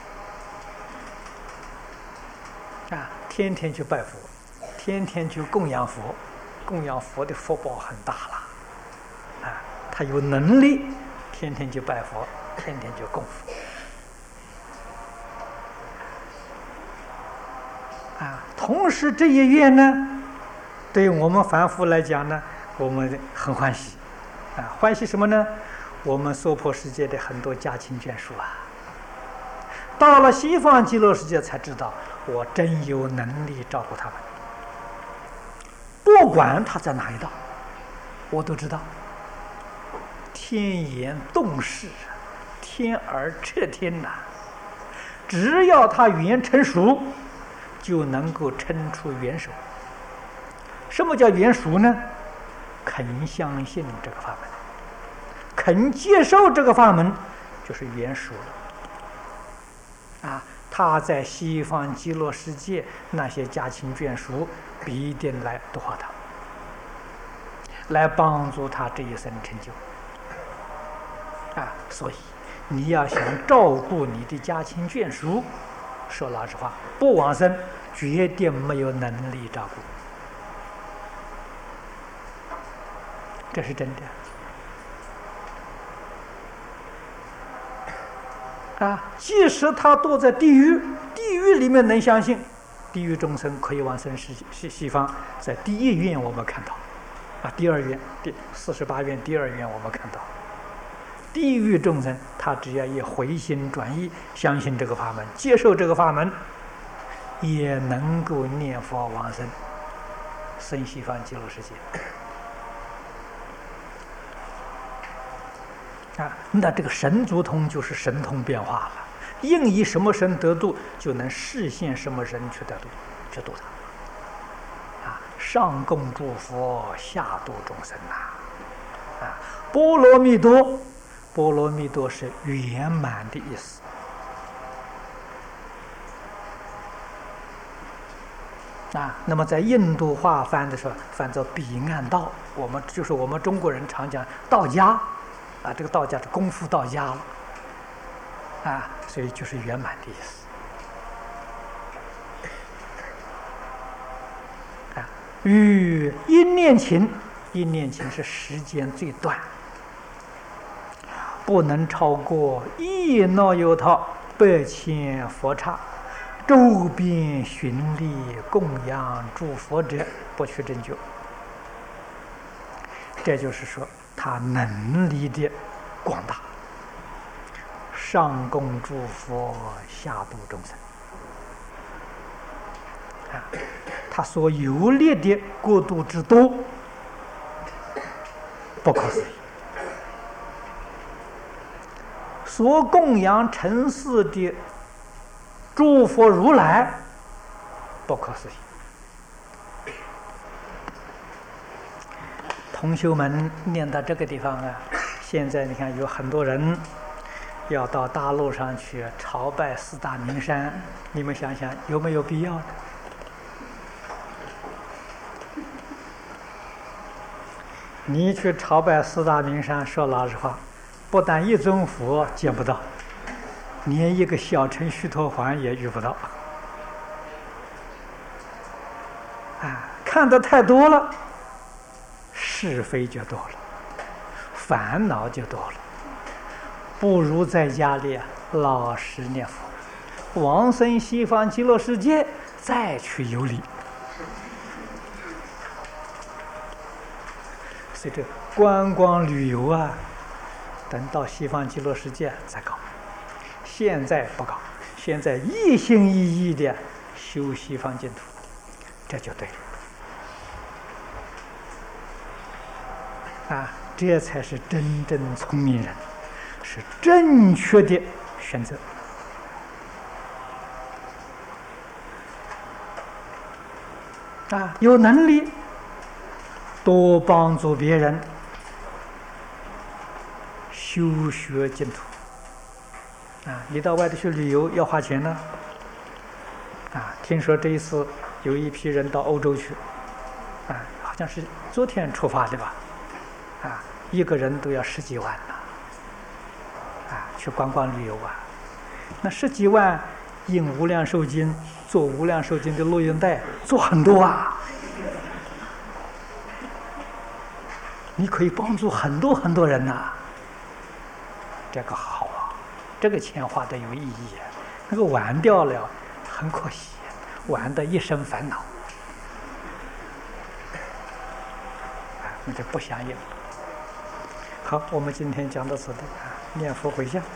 [SPEAKER 1] 啊，天天去拜佛，天天去供养佛，供养佛的福报很大了。啊，他有能力，天天去拜佛，天天去供佛。啊，同时这一愿呢，对我们凡夫来讲呢，我们很欢喜。啊，欢喜什么呢？我们娑婆世界的很多家亲眷属啊，到了西方极乐世界才知道，我真有能力照顾他们。不管他在哪一道，我都知道。天眼洞视，天耳彻天呐！只要他缘成熟，就能够撑出元首。什么叫元熟呢？肯相信这个法门，肯接受这个法门，就是元熟了。啊，他在西方极乐世界那些家亲眷属必定来度化他，来帮助他这一生成就。啊，所以你要想照顾你的家亲眷属，说老实话，不往生决定没有能力照顾，这是真的。啊，即使他躲在地狱，地狱里面能相信地狱众生可以往生西方，在第一愿我们看到，啊，第二愿第48愿第二愿我们看到，地狱众生他只要一回心转意，相信这个法门，接受这个法门，也能够念佛往生，生西方极乐世界。啊，那这个神足通就是神通变化了，应以什么神得度，就能示现什么人去得度，去度他。啊，上供诸佛，下度众生呐！啊，波罗蜜多，波罗蜜多是圆满的意思。啊，那么在印度话翻的时候，翻作彼岸道，我们中国人常讲道家。啊，这个道家是功夫到家了，啊，所以就是圆满的意思。啊，与一念情，一念情是时间最短，不能超过一那由他8,000佛刹，周边巡礼供养诸佛者，不取正觉。这就是说他能力的广大，上供诸佛，下度众生。啊，他所游历的国度之多，不可思议；所供养尘世的诸佛如来，不可思议。 同修们念到这个地方啊，现在你看有很多人要到大陆上去朝拜四大名山，你们想想有没有必要呢？你去朝拜四大名山，说老实话，不但一尊佛见不到，连一个小乘须陀洹也遇不到。看得太多了，是非就多了，烦恼就多了。不如在家里老实念佛，往生西方极乐世界，再去游历。所以这观光旅游啊，等到西方极乐世界再搞，现在不搞，现在一心一意的修西方净土，这就对了。这才是真正聪明人，是正确的选择。有能力多帮助别人修学净土。你到外头去旅游要花钱呢。听说这一次有一批人到欧洲去，好像是昨天出发的吧。一个人都要10几万呢，去观光旅游那10几万印无量寿经，做无量寿经的录音带，做很多你可以帮助很多很多人这个好这个钱花的有意义那个玩掉了很可惜，玩的一身烦恼，那就不相应了。好，我们今天讲到此地念佛回向。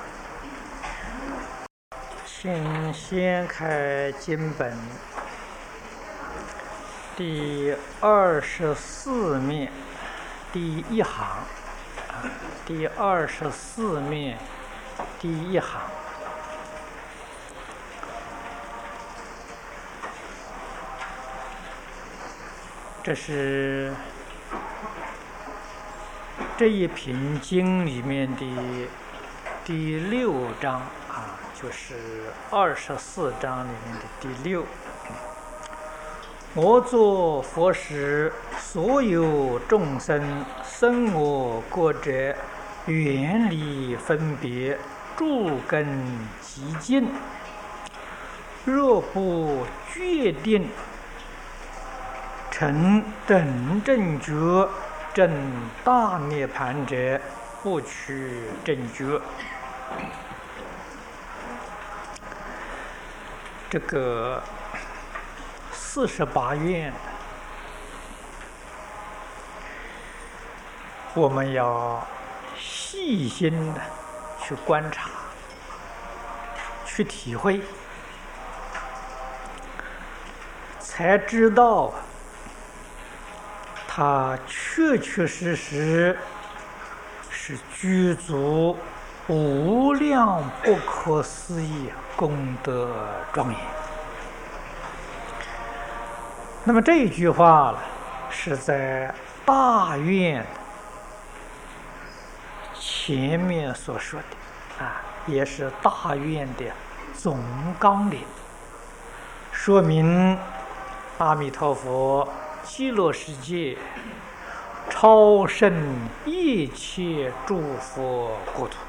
[SPEAKER 1] 请先开经本第24面第1行第24面第1行。这是这一品经里面的第6章就是24章里面的第6。我作佛时，所有众生生我国者，远离分别，诸根极净。若不决定成等正觉，证大涅盘者，不取正觉。这个48愿，我们要细心的去观察，去体会，才知道它确确实实是具足无量不可思议功德庄严。那么这一句话是在大愿前面所说的也是大愿的总纲领，说明阿弥陀佛极乐世界超胜一切诸佛国土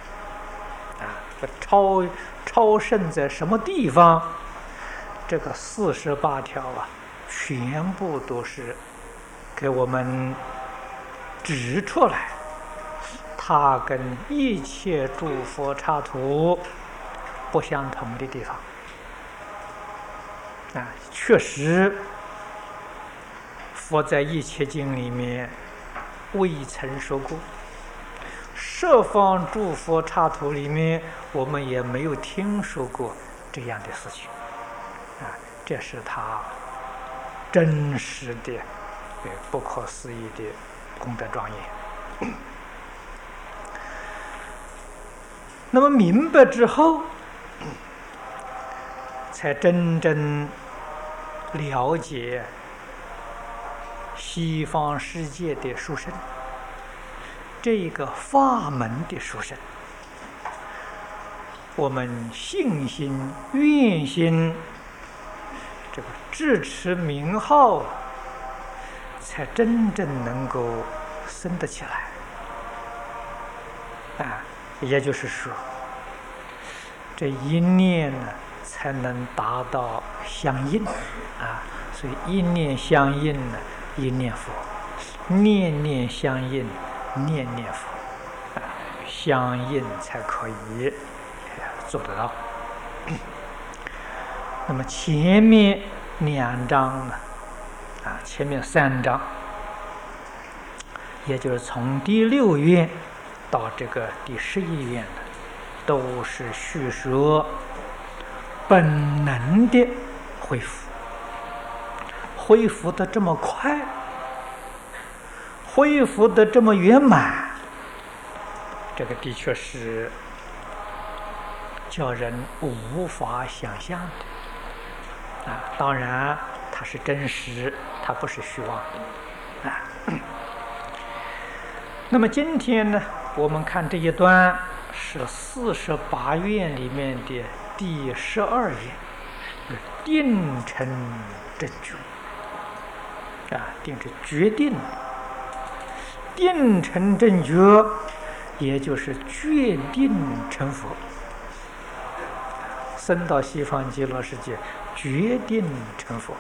[SPEAKER 1] 超胜在什么地方？这个48条全部都是给我们指出来，它跟一切诸佛刹土不相同的地方确实佛在一切经里面未曾说过，十方诸佛刹土里面我们也没有听说过这样的事情这是他真实的不可思议的功德庄严。那么明白之后，才真正了解西方世界的殊胜，这个法门的殊胜，我们信心、愿心，这个智持名号，才真正能够升得起来。也就是说，这一念呢，才能达到相应所以一念相应呢，一念佛；念念相应，念念佛相应才可以做得到。那么前面2章呢，前面3章，也就是从第6愿到这个第11愿呢，都是叙说本能的恢复，恢复的这么快，恢复的这么圆满，这个的确是叫人无法想象的当然它是真实，它不是虚妄的那么今天呢，我们看这一段是48愿里面的第12愿，定成正觉定是决定，定成正觉，也就是决定成佛，升到西方极乐世界，决定成佛。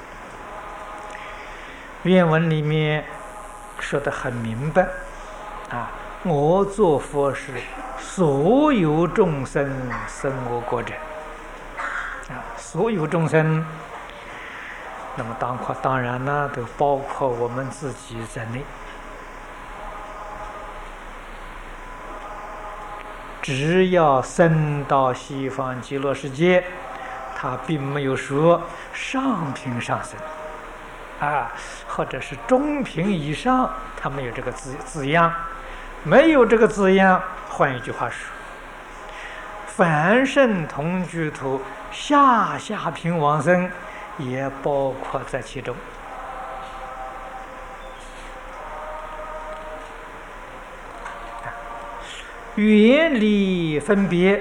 [SPEAKER 1] 愿文里面说得很明白我做佛是所有众生生我国者所有众生，那么当然呢，都包括我们自己在内。只要升到西方极乐世界，他并没有说上品上升或者是中品以上，他没有这个字样，没有这个字样。换一句话说，凡圣同居土下品往生也包括在其中。原理分别，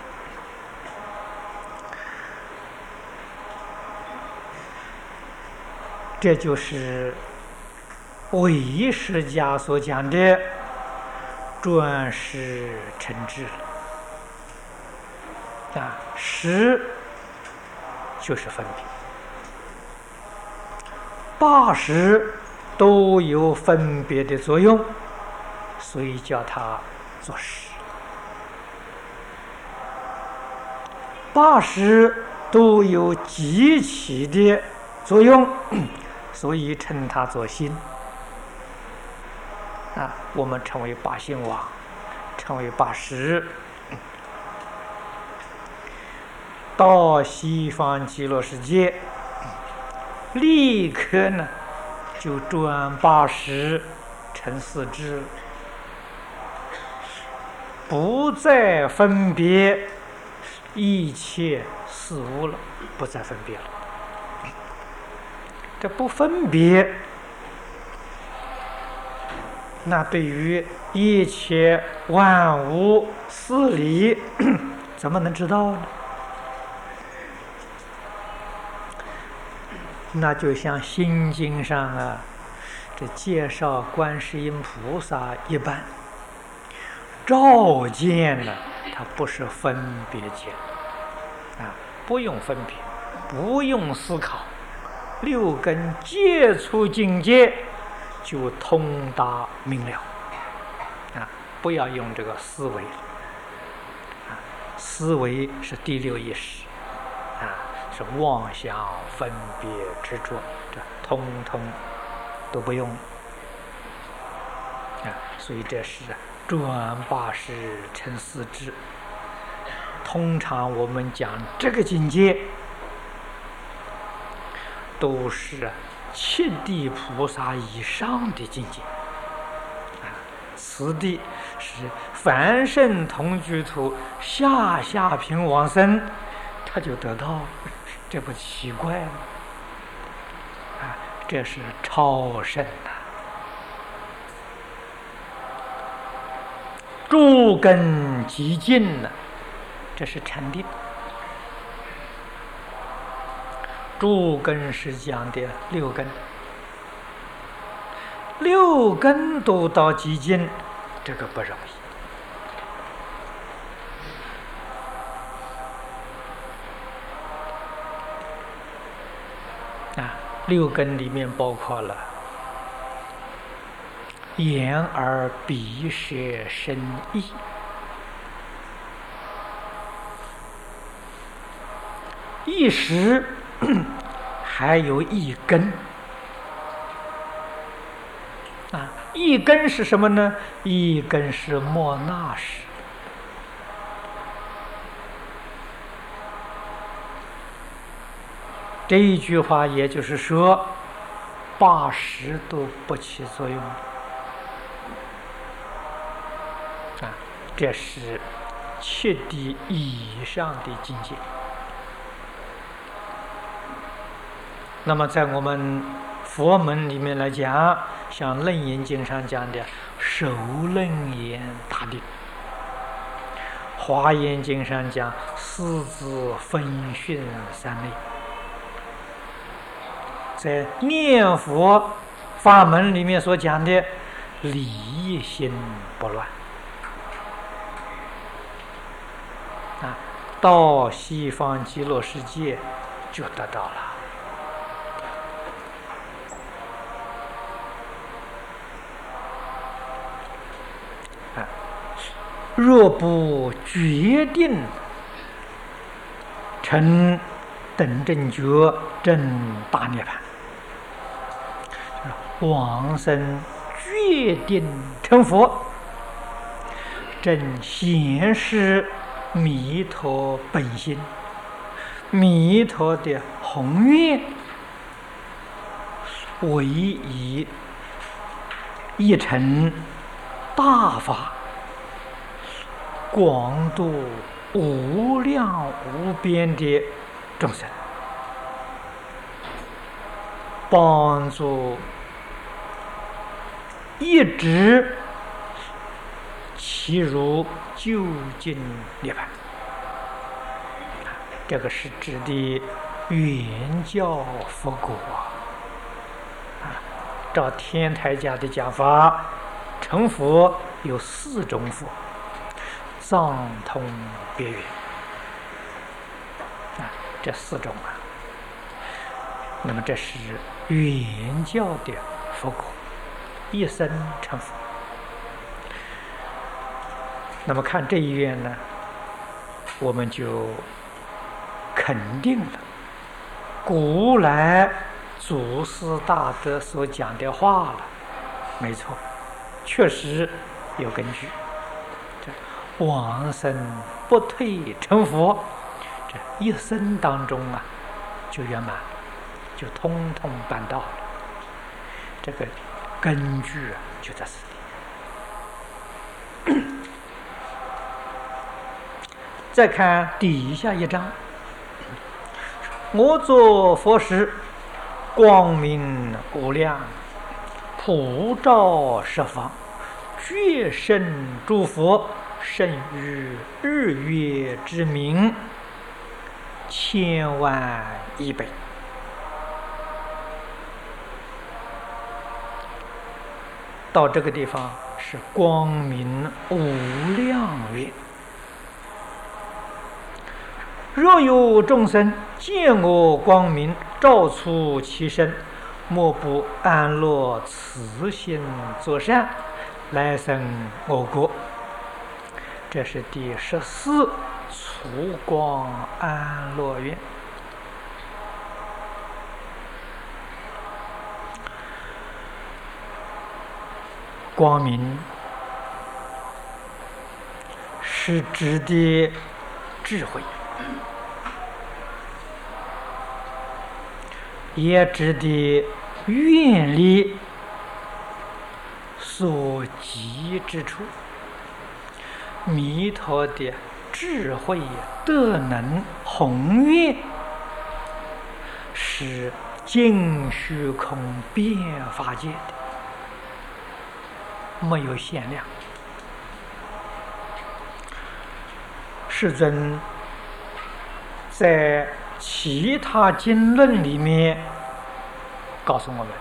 [SPEAKER 1] 这就是唯识家所讲的转识成智识就是分别，8识都有分别的作用，所以叫它做识。8识都有集起的作用，所以称它做心我们称为8心王，称为8识。到西方极乐世界，立刻呢就转8识成4智，不再分别一切事物了，不再分别了。这不分别，那对于一切万物事理怎么能知道呢？那就像《心经》上这介绍观世音菩萨一般，照见呢，它不是分别见不用分别，不用思考，6根接触境界就通达明了不要用这个思维思维是第6意识是妄想、分别、执着，这通通都不用所以这是转8识成4智。通常我们讲这个境界，都是七地菩萨以上的境界此地是凡圣同居土下品往生，他就得到，这不奇怪吗这是超胜的。诸根极尽呢，这是禅定。诸根是讲的六根，六根都到极尽，这个不容易啊。六根里面包括了眼耳鼻舌身意，一时还有一根啊，一根是什么呢？一根是莫那识。这一句话也就是说，80都不起作用啊，这是7地以上的境界。那么在我们佛门里面来讲，像《楞严经》上讲的首楞严大定，《华严经》上讲四字分训三昧，在念佛法门里面所讲的理心不乱啊，到西方极乐世界就得到了。若不决定成等正觉证大涅槃，往生决定成佛，正显示弥陀本心，弥陀的宏愿，唯以一成大法，广度无量无边的众生，帮助一直其如究竟涅槃。这个是指的原教佛果照天台家的讲法，成佛有4种佛，藏通别圆这4种那么这是原教的佛果，一生成佛。那么看这一愿呢，我们就肯定了古来祖师大德所讲的话了，没错，确实有根据。往生不退成佛，这一生当中就圆满，就通通办到了。这个根据就在此地。再看底下一章，我作佛时，光明无量，普照十方，觉胜诸佛，胜于日月之明，1000万1倍。到这个地方是光明无量愿。若有众生见我光明照出其身，莫不安乐慈心作善，来生我国。这是第14除光安乐愿。光明是指的智慧，也指的愿力所及之处。弥陀的智慧德能宏愿， 是尽虚空遍法界的，没有限量。世尊在其他经论里面告诉我们，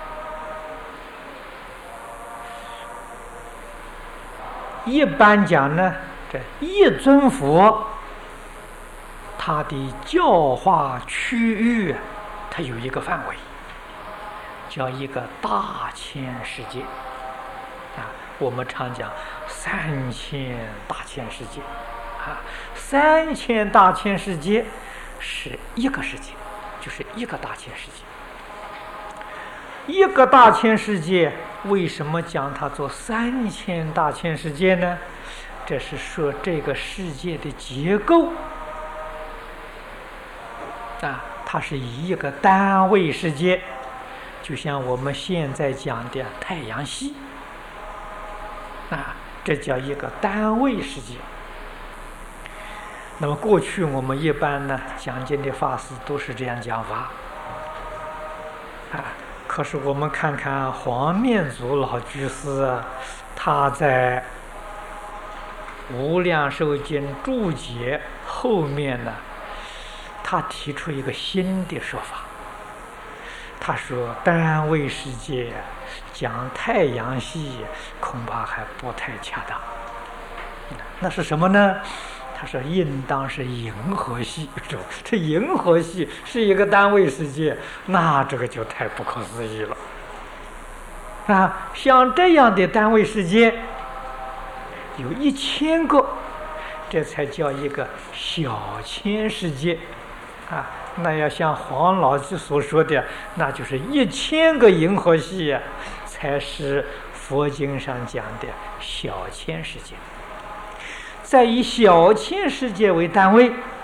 [SPEAKER 1] 一般讲呢，这一尊佛他的教化区域，它有一个范围，叫一个大千世界啊。我们常讲3000大千世界啊，3000大千世界是一个世界，就是一个大千世界。一个大千世界为什么讲它做3000大千世界呢？这是说这个世界的结构啊，它是以一个单位世界，就像我们现在讲的太阳系啊，这叫一个单位世界。那么过去我们一般呢讲经的法师都是这样讲法啊。可是我们看看黄面祖老居士啊，他在《无量寿经》注解后面呢，他提出一个新的说法。他说单位世界讲太阳系恐怕还不太恰当。那是什么呢？他说应当是银河系。这银河系是一个单位世界，那这个就太不可思议了啊！像这样的单位世界有1000个，这才叫一个小千世界啊。那要像黄老师所说的，那就是1000个银河系才是佛经上讲的小千世界。再以小千世界为单位，